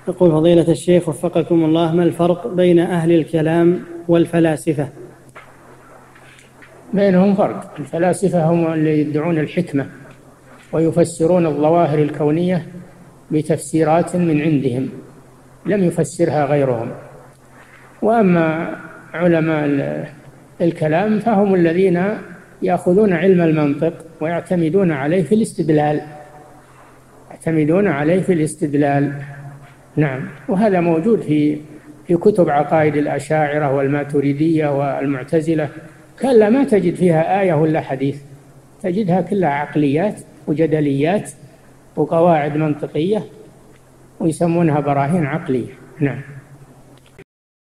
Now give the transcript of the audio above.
يقول فضيلة الشيخ وفقكم الله: ما الفرق بين أهل الكلام والفلاسفة؟ بينهم فرق. الفلاسفة هم اللي يدعون الحكمة ويفسرون الظواهر الكونية بتفسيرات من عندهم لم يفسرها غيرهم. وأما علماء الكلام فهم الذين يأخذون علم المنطق ويعتمدون عليه في الاستدلال. نعم، وهذا موجود في كتب عقائد الأشاعرة والماتريدية والمعتزلة. كلا ما تجد فيها آية ولا حديث، تجدها كلها عقليات وجدليات وقواعد منطقية ويسمونها براهين عقلية. نعم.